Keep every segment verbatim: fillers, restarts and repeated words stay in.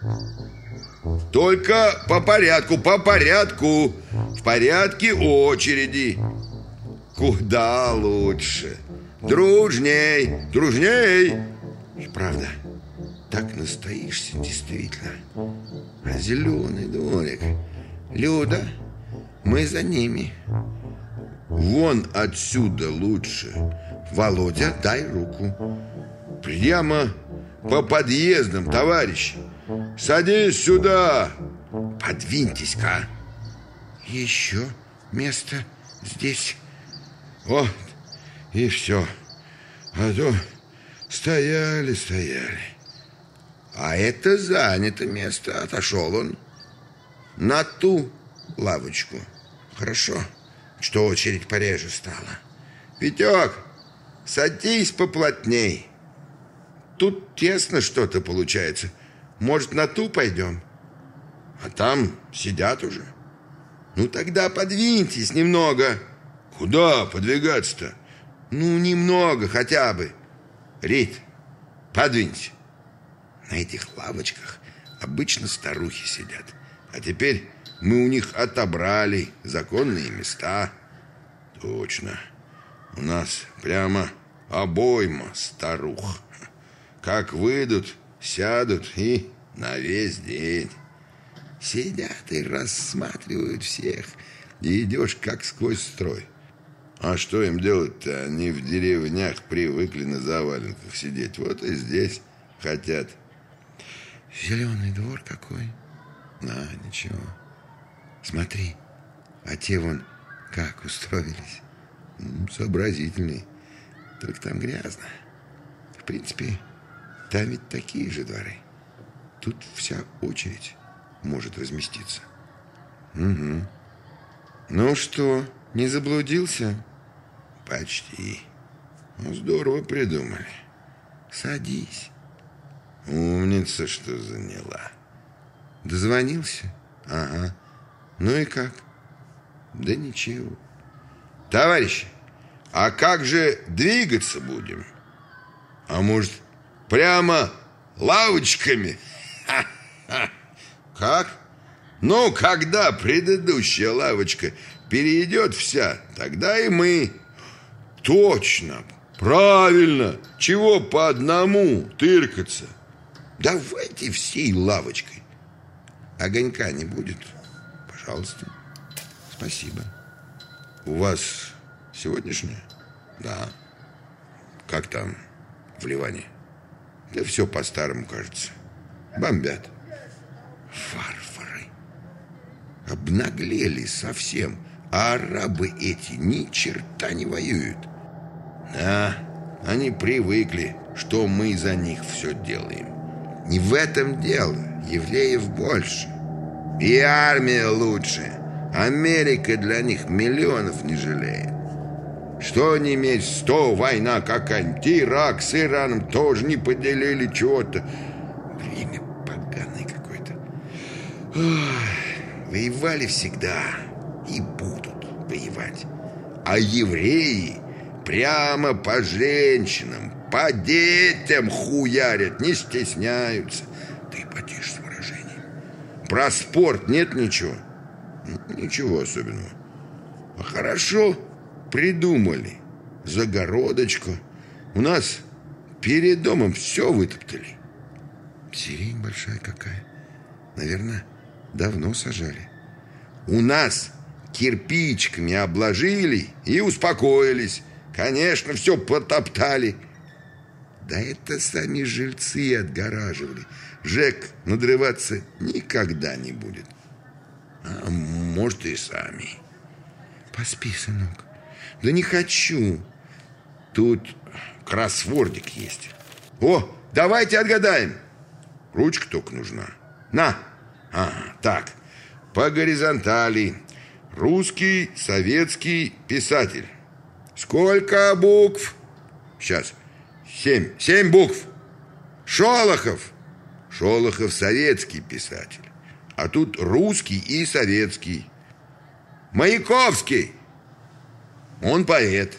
Только по порядку, по порядку. В порядке очереди. Куда лучше. Дружней, дружней. И правда, так настоишься действительно. А зеленый дворик. Люда, мы за ними. Вон отсюда лучше. Володя, дай руку. Прямо по подъездам, товарищи. Садись сюда. Подвиньтесь-ка. Еще место здесь. Вот, и все. А то стояли, стояли. А это занято место. Отошел он на ту лавочку. Хорошо, что очередь пореже стала. Витек, садись поплотней. Тут тесно что-то получается. Может, на ту пойдем? А там сидят уже. Ну, тогда подвиньтесь немного. Куда подвигаться-то? Ну, немного хотя бы. Рит, подвинься. На этих лавочках обычно старухи сидят. А теперь мы у них отобрали законные места. Точно. У нас прямо обойма старух. Как выйдут, сядут и на весь день. Сидят и рассматривают всех. И идешь как сквозь строй. А что им делать-то? Они в деревнях привыкли на заваленках сидеть. Вот и здесь хотят. Зеленый двор какой. А, ничего. Смотри, а те вон как устроились. Сообразительные. Только там грязно. В принципе, там ведь такие же дворы. Тут вся очередь может разместиться. Угу. Ну что, не заблудился? Почти. Ну, здорово придумали. Садись. Умница, что заняла. Дозвонился? Ага. Ну и как? Да ничего. Товарищи, а как же двигаться будем? А может, прямо лавочками? Ха-ха. Как? Ну, когда предыдущая лавочка перейдет вся, тогда и мы. Точно, правильно. Чего по одному тыркаться? Давайте всей лавочкой. Огонька не будет? Пожалуйста. Спасибо. У вас сегодняшняя? Да. Как там в Ливане? Да все по-старому, кажется. Бомбят. Варвары. Обнаглели совсем. А арабы эти ни черта не воюют. Да, они привыкли, что мы за них все делаем. Не в этом дело. Евреев больше. И армия лучше. Америка для них миллионов не жалеет. Что не иметь сто, война какая-нибудь. Ирак с Ираном тоже не поделили чего-то. Время поганое какое-то. Ой, воевали всегда и будут воевать. А евреи прямо по женщинам, по детям хуярят, не стесняются. Ты потише с выражением. Про спорт нет ничего? Ничего особенного. А хорошо придумали. Загородочку. У нас перед домом все вытоптали. Сирень большая какая. Наверное, давно сажали. У нас кирпичиками обложили и успокоились. Конечно, все потоптали. Да это сами жильцы отгораживали. ЖЭК надрываться никогда не будет. А может, и сами. Поспи, сынок. Да не хочу. Тут кроссвордик есть. О, давайте отгадаем. Ручка только нужна. На. Ага, так. По горизонтали. Русский советский писатель. Сколько букв? Сейчас. Семь. Семь букв. Шолохов. Шолохов советский писатель. А тут русский и советский. Маяковский. Он поэт.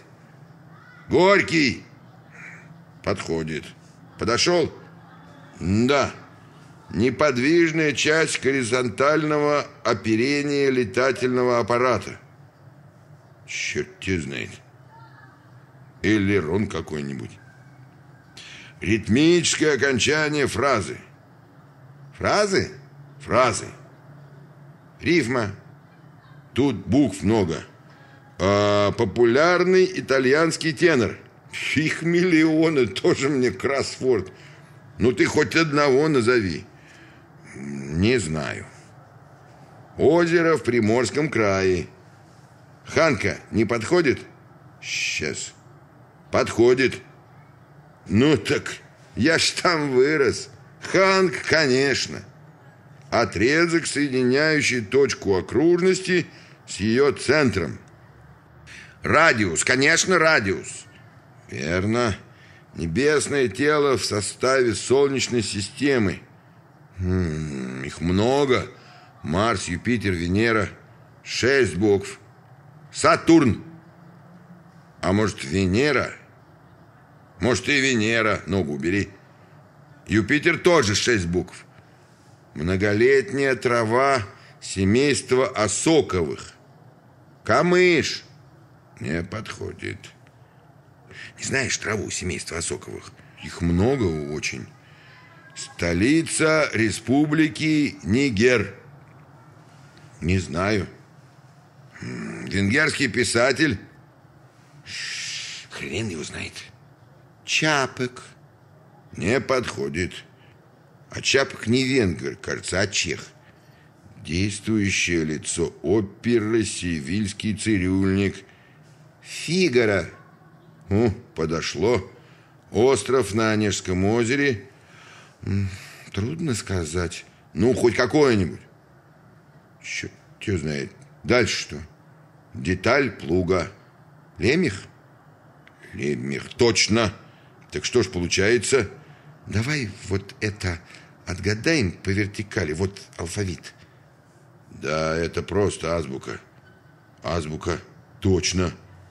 Горький. Подходит. Подошел? Да. Неподвижная часть горизонтального оперения летательного аппарата. Черт тебя знает. Элерон какой-нибудь. Ритмическое окончание фразы. Фразы? Фразы. Рифма. Тут букв много. А, популярный итальянский тенор. Их миллионы, тоже мне кроссворд. Ну ты хоть одного назови. Не знаю. Озеро в Приморском крае. Ханка не подходит? Сейчас. Подходит. Ну так, я ж там вырос. Ханка, конечно. Отрезок, соединяющий точку окружности с ее центром. Радиус, конечно, радиус. Верно. Небесное тело в составе Солнечной системы. Хм, их много. Марс, Юпитер, Венера. Шесть букв. Сатурн. А может, Венера? Может, и Венера. Ногу убери. Юпитер тоже шесть букв. Многолетняя трава семейства осоковых. Камыш. Не подходит. Не знаешь траву семейства осоковых? Их много очень. Столица Республики Нигер. Не знаю. Венгерский писатель. Хрен его знает. Чапек. Не подходит. А Чапек не венгер, кажется, а чех. Действующее лицо оперы «Севильский цирюльник». Фигаро. О, подошло. Остров на Онежском озере. Трудно сказать. Ну, хоть какое-нибудь. Черт тебя знает. Дальше что? Деталь плуга. Лемех? Лемех, точно. Так что ж получается? Давай вот это отгадаем по вертикали. Вот алфавит. Да, это просто азбука. Азбука, точно.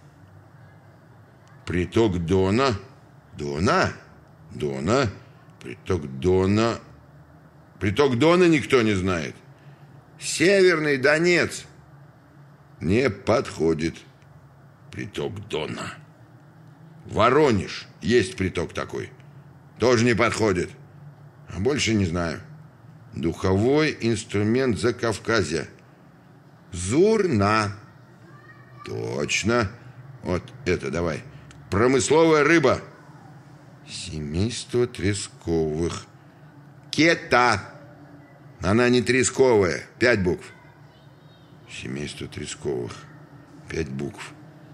Приток Дона. Дона? Дона. Приток Дона. Приток Дона никто не знает. Северный Донец. Не подходит. Приток Дона. Воронеж. Есть приток такой. Тоже не подходит. А больше не знаю. Духовой инструмент Закавказья. Зурна. Точно. Вот это давай. Промысловая рыба. Семейство тресковых. Кета. Она не тресковая. Пять букв. Семейство тресковых. Пять букв.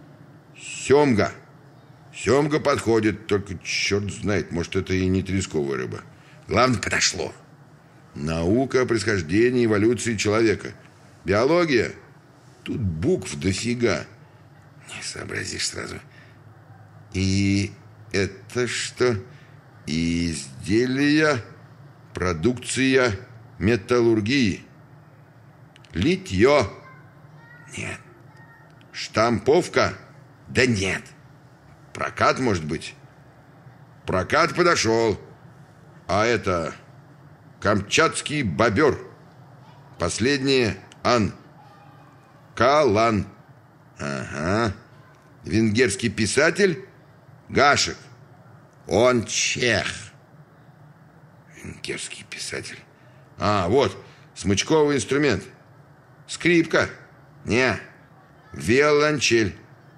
Семга. Семга подходит, только черт знает, может, это и не тресковая рыба. Главное, подошло. Наука о происхождении и эволюции человека. Биология. Тут букв дофига. Не сообразишь сразу. И это что? Изделия, продукция металлургии. Литье. Нет. Штамповка. Да нет. Прокат, может быть? Прокат подошел. А это камчатский бобер. Последнее ан. Калан. Ага. Венгерский писатель Гашек. Он чех. Венгерский писатель. А, вот, смычковый инструмент. Скрипка. Не. Виолончель.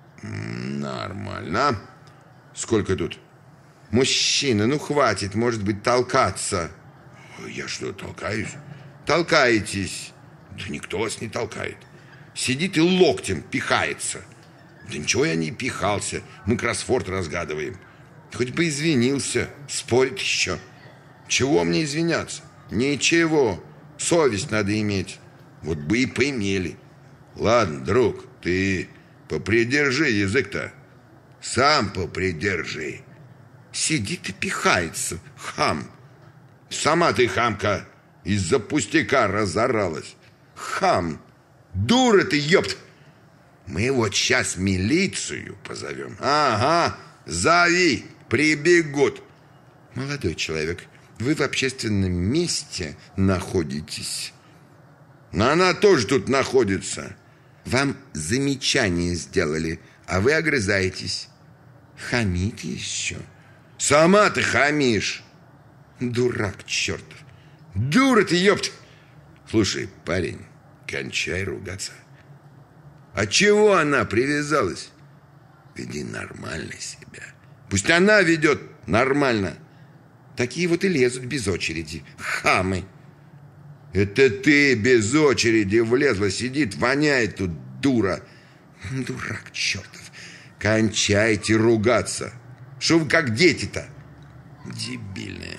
Нормально. Сколько тут? Мужчина, ну хватит, может быть, толкаться. Я что, толкаюсь? Толкаетесь. Да никто вас не толкает. Сидит и локтем пихается. Да ничего я не пихался. Мы кроссворд разгадываем. Хоть бы извинился. Спорит еще. Чего мне извиняться? Ничего. Совесть надо иметь. Вот бы и поимели. Ладно, друг, ты попридержи язык-то. Сам попридержи. Сидит и пихается. Хам. Сама ты, хамка, из-за пустяка разоралась. Хам. Дура ты, ёпт. Мы вот сейчас милицию позовем. Ага, зови, прибегут. Молодой человек, Вы в общественном месте находитесь. Но она тоже тут находится. Вам замечание сделали, а вы огрызаетесь. Хамит еще. Сама ты хамишь. Дурак чертов. Дура ты, ёпт. Слушай, парень, кончай ругаться. А чего она привязалась? Веди нормально себя. Пусть она ведет нормально. Такие вот и лезут без очереди. Хамы. Это ты без очереди влезла, сидит, воняет тут, дура. Дурак чертов. Кончайте ругаться. Что вы как дети-то? Дебильные.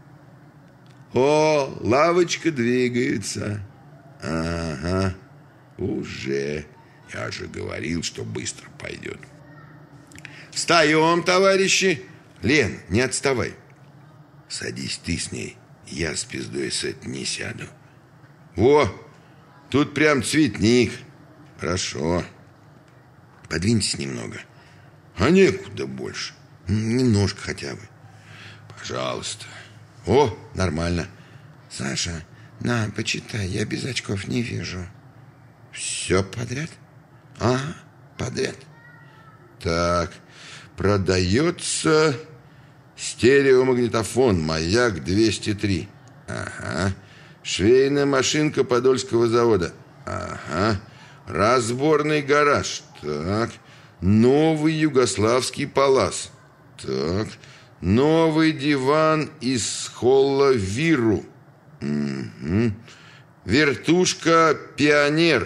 О, лавочка двигается. Ага, уже. Я же говорил, что быстро пойдет. Встаем, товарищи. Лен, не отставай. Садись ты с ней. Я с пиздой с этой не сяду. Во, тут прям цветник. Хорошо. Подвиньтесь немного. А некуда больше. Немножко хотя бы. Пожалуйста. О, нормально. Саша, на, почитай, я без очков не вижу. Все подряд? Ага, подряд. Так, продается стереомагнитофон «Маяк двести три». Ага. Швейная машинка Подольского завода. Ага. Разборный гараж. Так. Новый югославский палас. Так. Новый диван из холла Виру. Угу. Вертушка Пионер.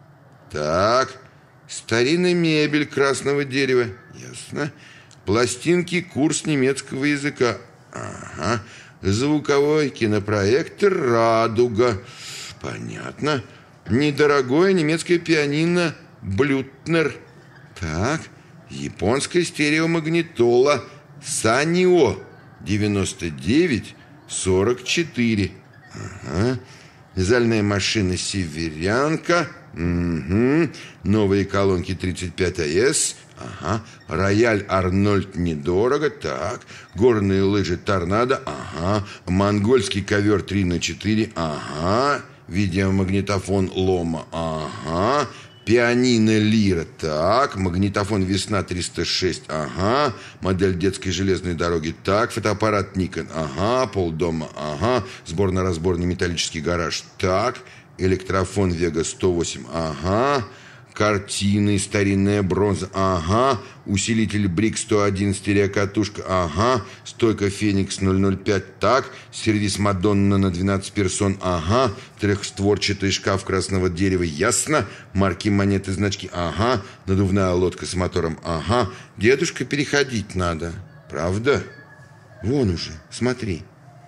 Так. Старинная мебель красного дерева. Ясно. Пластинки курс немецкого языка. Ага. Звуковой кинопроектор «Радуга». Понятно. Недорогое немецкое пианино «Блютнер». Так. Японская стереомагнитола «Санио» девяносто девять сорок четыре. Ага. Вязальная машина «Северянка». Угу. Новые колонки тридцать пять а эс. Ага. Рояль Арнольд недорого. Так. Горные лыжи Торнадо. Ага. Монгольский ковер три на четыре. Ага. Видеомагнитофон Лома. Ага. Пианино Лира. Так. Магнитофон Весна триста шесть. Ага. Модель детской железной дороги. Так. Фотоаппарат Никон. Ага. Полдома. Ага. Сборно-разборный металлический гараж. Так. Электрофон Вега сто восемь. Ага. Картины, старинная бронза. Ага. Усилитель Брик сто один, стереокатушка. Ага. Стойка Феникс ноль ноль пять. Так. Сервис Мадонна на двенадцать персон. Ага. Трехстворчатый шкаф красного дерева. Ясно. Марки, монеты, значки. Ага. Надувная лодка с мотором.Ага. Дедушка, переходить надо. Правда? Вон уже, смотри.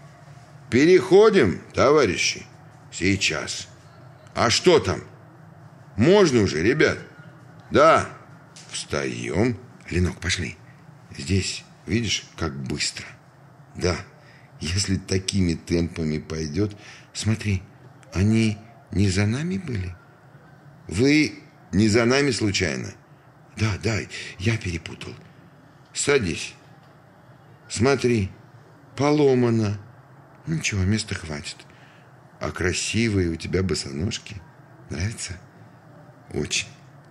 Переходим, товарищи. Сейчас. А что там? Можно уже, ребят? Да. Встаем. Ленок, пошли. Здесь, видишь, как быстро. Да. Если такими темпами пойдет... Смотри, они не за нами были? Вы не за нами случайно? Да, да, я перепутал. Садись. Смотри, поломано. Ничего, места хватит. А красивые у тебя босоножки. Нравится? Очень.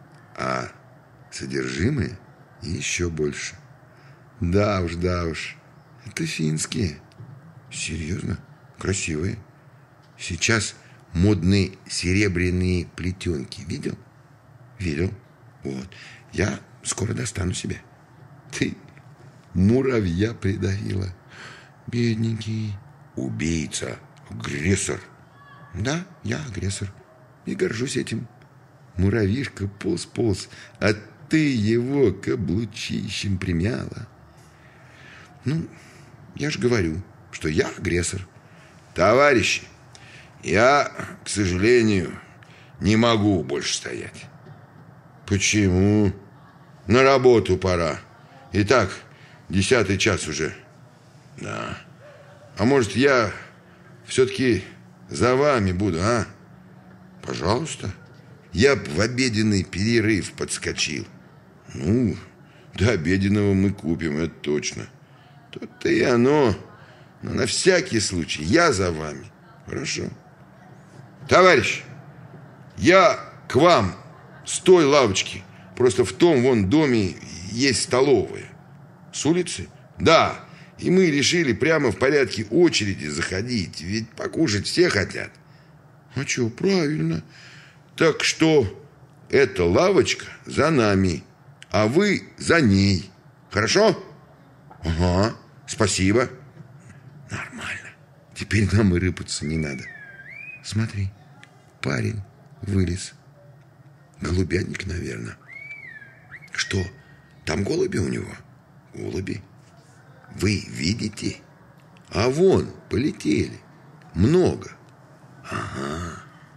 А содержимое еще больше. Да уж, да уж. Это финские. Серьезно? Красивые. Сейчас модные серебряные плетенки. Видел? Видел. Вот. Я скоро достану себе. Ты муравья придавила. Бедненький. Убийца. Агрессор. Да, я агрессор. И горжусь этим. Муравьишка полз-полз, а ты его каблучищем примяла. Ну, я же говорю, что я агрессор. Товарищи, я, к сожалению, не могу больше стоять. Почему? На работу пора. Итак, десятый час уже. Да. А может, я все-таки за вами буду, а? Пожалуйста. Я б в обеденный перерыв подскочил. Ну, до обеденного мы купим, это точно. Тут-то и оно. Но на всякий случай я за вами. Хорошо? Товарищ, я к вам с той лавочки. Просто в том вон доме есть столовая. С улицы? Да. И мы решили прямо в порядке очереди заходить. Ведь покушать все хотят. А что, правильно. Так что эта лавочка за нами, а вы за ней. Хорошо? Ага, спасибо. Нормально. Теперь нам и рыпаться не надо. Смотри, парень вылез. Голубятник, наверное. Что, там голуби у него? Голуби. Вы видите? А вон, полетели. Много. Ага.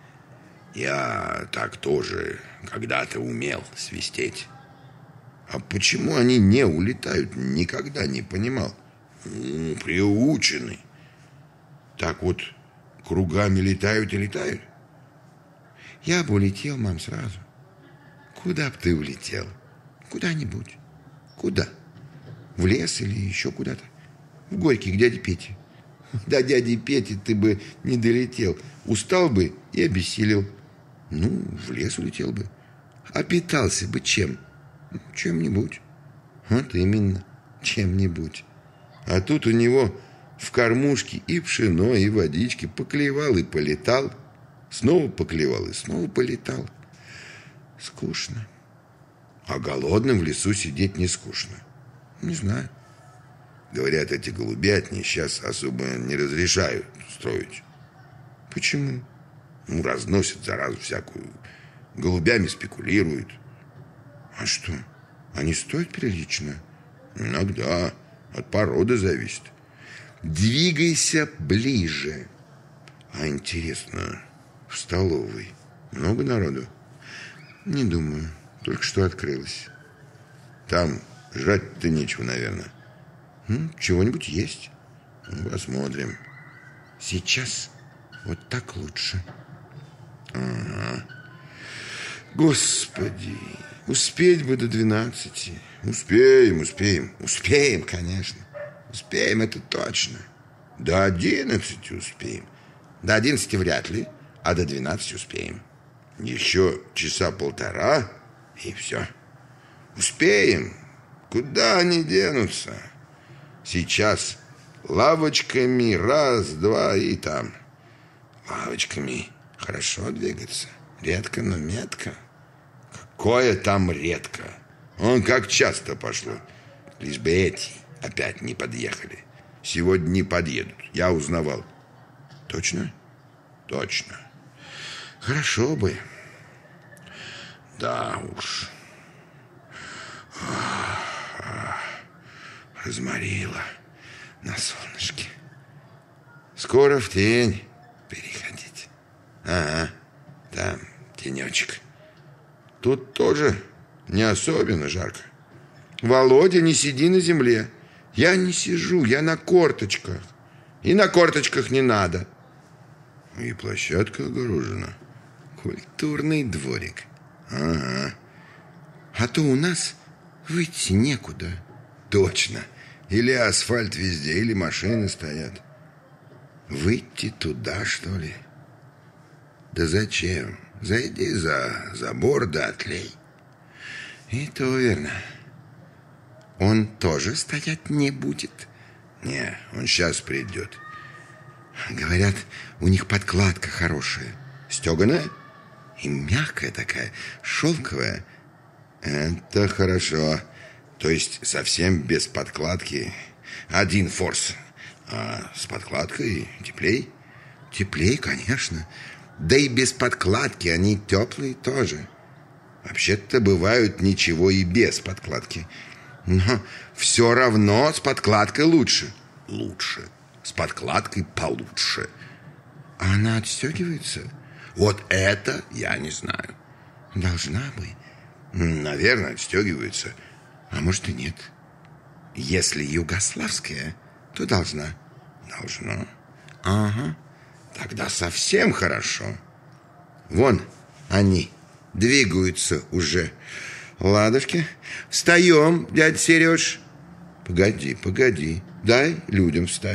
Я так тоже когда-то умел свистеть. А почему они не улетают, никогда не понимал. М-м, приучены. Так вот кругами летают и летают. Я бы улетел, мам, сразу. Куда б ты улетел? Куда-нибудь. Куда? В лес или еще куда-то? В Горький, к дяде Пете. До дяди Пети ты бы не долетел. Устал бы и обессилел. Ну, в лес улетел бы. А питался бы чем? Чем-нибудь. Вот именно, чем-нибудь. А тут у него в кормушке и пшено, и водички. Поклевал и полетал. Снова поклевал и снова полетал. Скучно. А голодным в лесу сидеть не скучно. Не знаю. Говорят, эти голубятни сейчас особо не разрешают строить. Почему? Ну, разносят заразу всякую. Голубями спекулируют. А что? Они стоят прилично? Иногда. От породы зависит. Двигайся ближе. А интересно, в столовой много народу? Не думаю. Только что открылась. Там жрать-то нечего, наверное. Ну, чего-нибудь есть. Посмотрим. Сейчас вот так лучше. Ага. Господи, успеть бы до двенадцати. Успеем, успеем. Успеем, конечно. Успеем, это точно. До одиннадцати успеем. До одиннадцати вряд ли, а до двенадцати успеем. Еще часа полтора, и все. Успеем. Куда они денутся? Сейчас лавочками раз, два и там. Лавочками хорошо двигаться. Редко, но метко. Какое там редко. Он как часто пошло. Лишь бы эти опять не подъехали. Сегодня не подъедут. Я узнавал. Точно? Точно. Хорошо бы. Да уж. Разморило на солнышке. Скоро в тень переходить. Ага, там тенечек. Тут тоже не особенно жарко. Володя, не сиди на земле. Я не сижу, я на корточках. И на корточках не надо. И площадка огорожена. Культурный дворик. Ага. А то у нас выйти некуда. Точно. Или асфальт везде, или машины стоят. Выйти туда, что ли? Да зачем? Зайди за забор да отлей. И то верно. Он тоже стоять не будет? Не, он сейчас придет. Говорят, у них подкладка хорошая. Стеганая? И мягкая такая, шелковая. Это хорошо. То есть совсем без подкладки. Один форс. А с подкладкой теплей? Теплей, конечно. Да и без подкладки они теплые тоже. Вообще-то бывают ничего и без подкладки. Но все равно с подкладкой лучше. Лучше. С подкладкой получше. А она отстегивается? Вот это я не знаю. Должна бы. Наверное, отстегивается. А может и нет. Если югославская, то должна. Должна. Ага. Тогда совсем хорошо. Вон они двигаются уже. Ладушки, встаем, дядя Сереж. Погоди, погоди. Дай людям встать.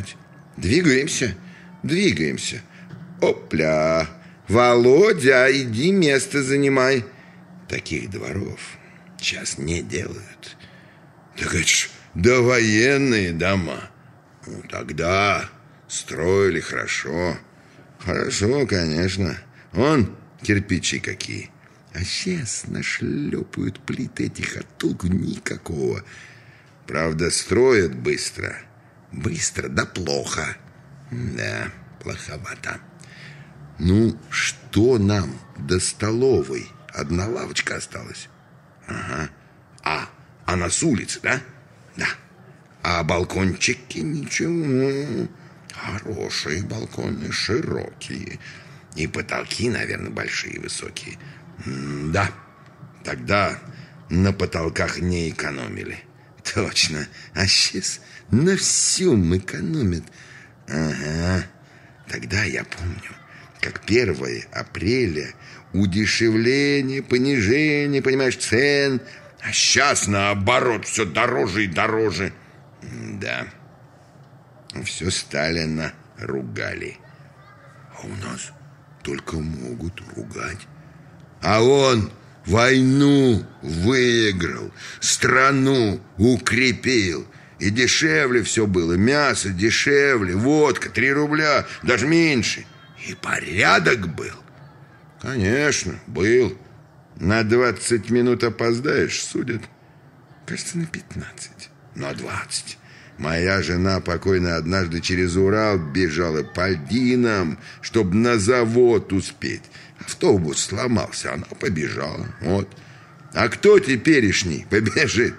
Двигаемся, двигаемся. Опля! Володя, иди место занимай. Таких дворов сейчас не делают. Так это ж довоенные дома. Ну, тогда строили хорошо. Хорошо, конечно. Вон кирпичи какие. А сейчас нашлепают плиты этих, а толку никакого. Правда, строят быстро. Быстро, да плохо. Да, плоховато. Ну, что нам до столовой? Одна лавочка осталась. Ага. А, она с улицы, да? Да. А балкончики ничего. Хорошие балконы, широкие. И потолки, наверное, большие, высокие. М да, тогда на потолках не экономили. Точно. А сейчас на всем экономят. Ага. Тогда я помню, как первое апреля удешевление, понижение, понимаешь, цен. А сейчас, наоборот, все дороже и дороже. Да. Все Сталина ругали. А у нас только могут ругать. А он войну выиграл, страну укрепил. И дешевле все было. Мясо дешевле, водка три рубля, даже меньше. И порядок был. Конечно, был. На двадцать минут опоздаешь, судят. Кажется, на пятнадцать. На двадцать. Моя жена покойная однажды через Урал бежала по льдинам, чтобы на завод успеть. Автобус сломался, она побежала. Вот. А кто теперешний побежит?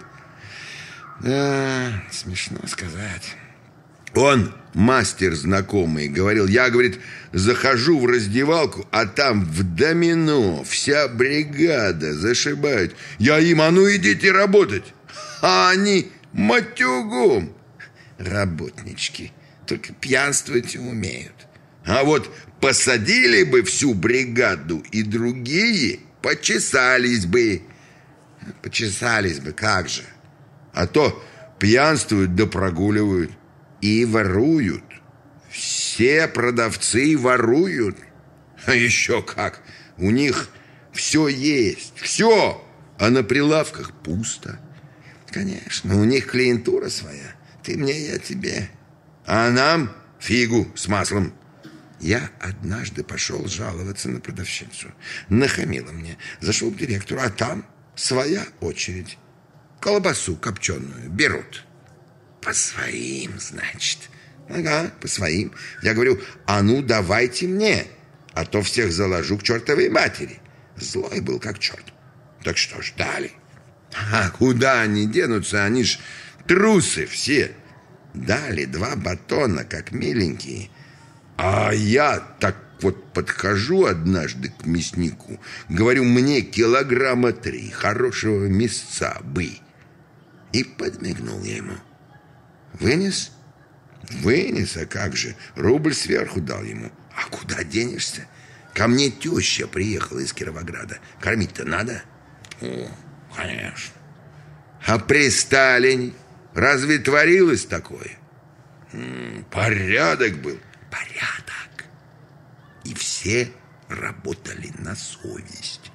Да, смешно сказать. Он, мастер знакомый, говорил, я, говорит, захожу в раздевалку, а там в домино вся бригада зашибают. Я им, а ну идите работать. А они матюгом. Работнички, только пьянствовать умеют. А вот посадили бы всю бригаду, и другие почесались бы. Почесались бы, как же. А то пьянствуют да прогуливают. И воруют. Все продавцы воруют. А еще как. У них все есть. Все. А на прилавках пусто. Конечно, у них клиентура своя. Ты мне, я тебе. А нам фигу с маслом. Я однажды пошел жаловаться на продавщицу. Нахамила мне. Зашел к директору, а там своя очередь. Колбасу копченую берут. По своим, значит. Ага, по своим. Я говорю, а ну давайте мне, а то всех заложу к чертовой матери. Злой был как черт. Так что ж, дали. А куда они денутся? Они ж трусы все. Дали два батона, как миленькие. А я так вот подхожу однажды к мяснику. Говорю, мне килограмма три хорошего мясца бы. И подмигнул я ему. Вынес? Вынес, а как же? Рубль сверху дал ему. А куда денешься? Ко мне теща приехала из Кировограда. Кормить-то надо? О, конечно. А при Сталине разве творилось такое? М-м, порядок был. Порядок. И все работали на совесть.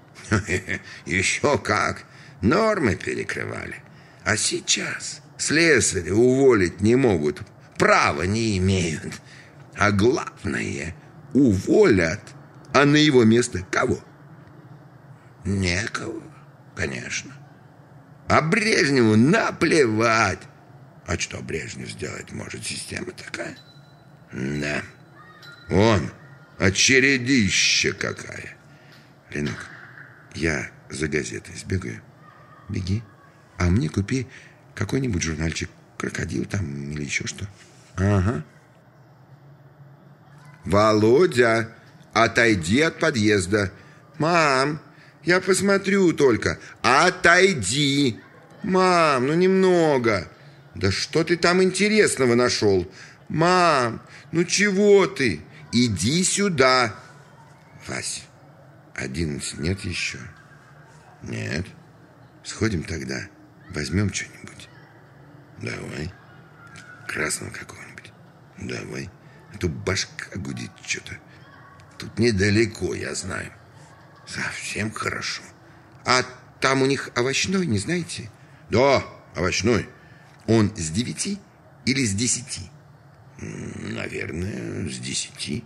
Еще как. Нормы перекрывали. А сейчас слесаря уволить не могут. Права не имеют. А главное, уволят. А на его место кого? Некого, конечно. А Брежневу наплевать. А что Брежнев сделать может? Система такая. Да. Он, очередища какая. Ленок, я за газетой сбегаю. Беги. А мне купи какой-нибудь журнальчик. Крокодил там или еще что. Ага. Володя, отойди от подъезда. Мам, я посмотрю только. Отойди. Мам, ну немного. Да что ты там интересного нашел? Мам, ну чего ты? Иди сюда. Вась, одиннадцать нет еще? Нет. Сходим тогда, возьмем что-нибудь. Давай. Красного какого-нибудь. Давай. А то башка гудит что-то. Тут недалеко, я знаю. Совсем хорошо. А там у них овощной, не знаете? Да, овощной. Он с девяти или с десяти? Наверное, с десяти.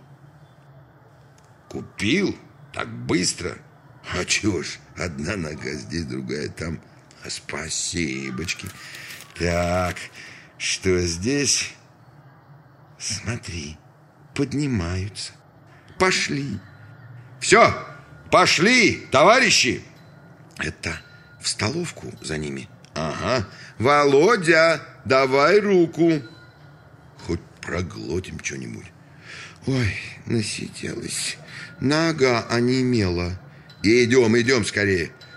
Купил? Так быстро? А чего ж, одна нога здесь, другая там. Спасибочки. Так, что здесь? Смотри, поднимаются. Пошли. Все, пошли, товарищи. Это в столовку за ними. Ага. Володя, давай руку. Хоть проглотим что-нибудь. Ой, насиделась. Нога онемела. Идем, идем скорее.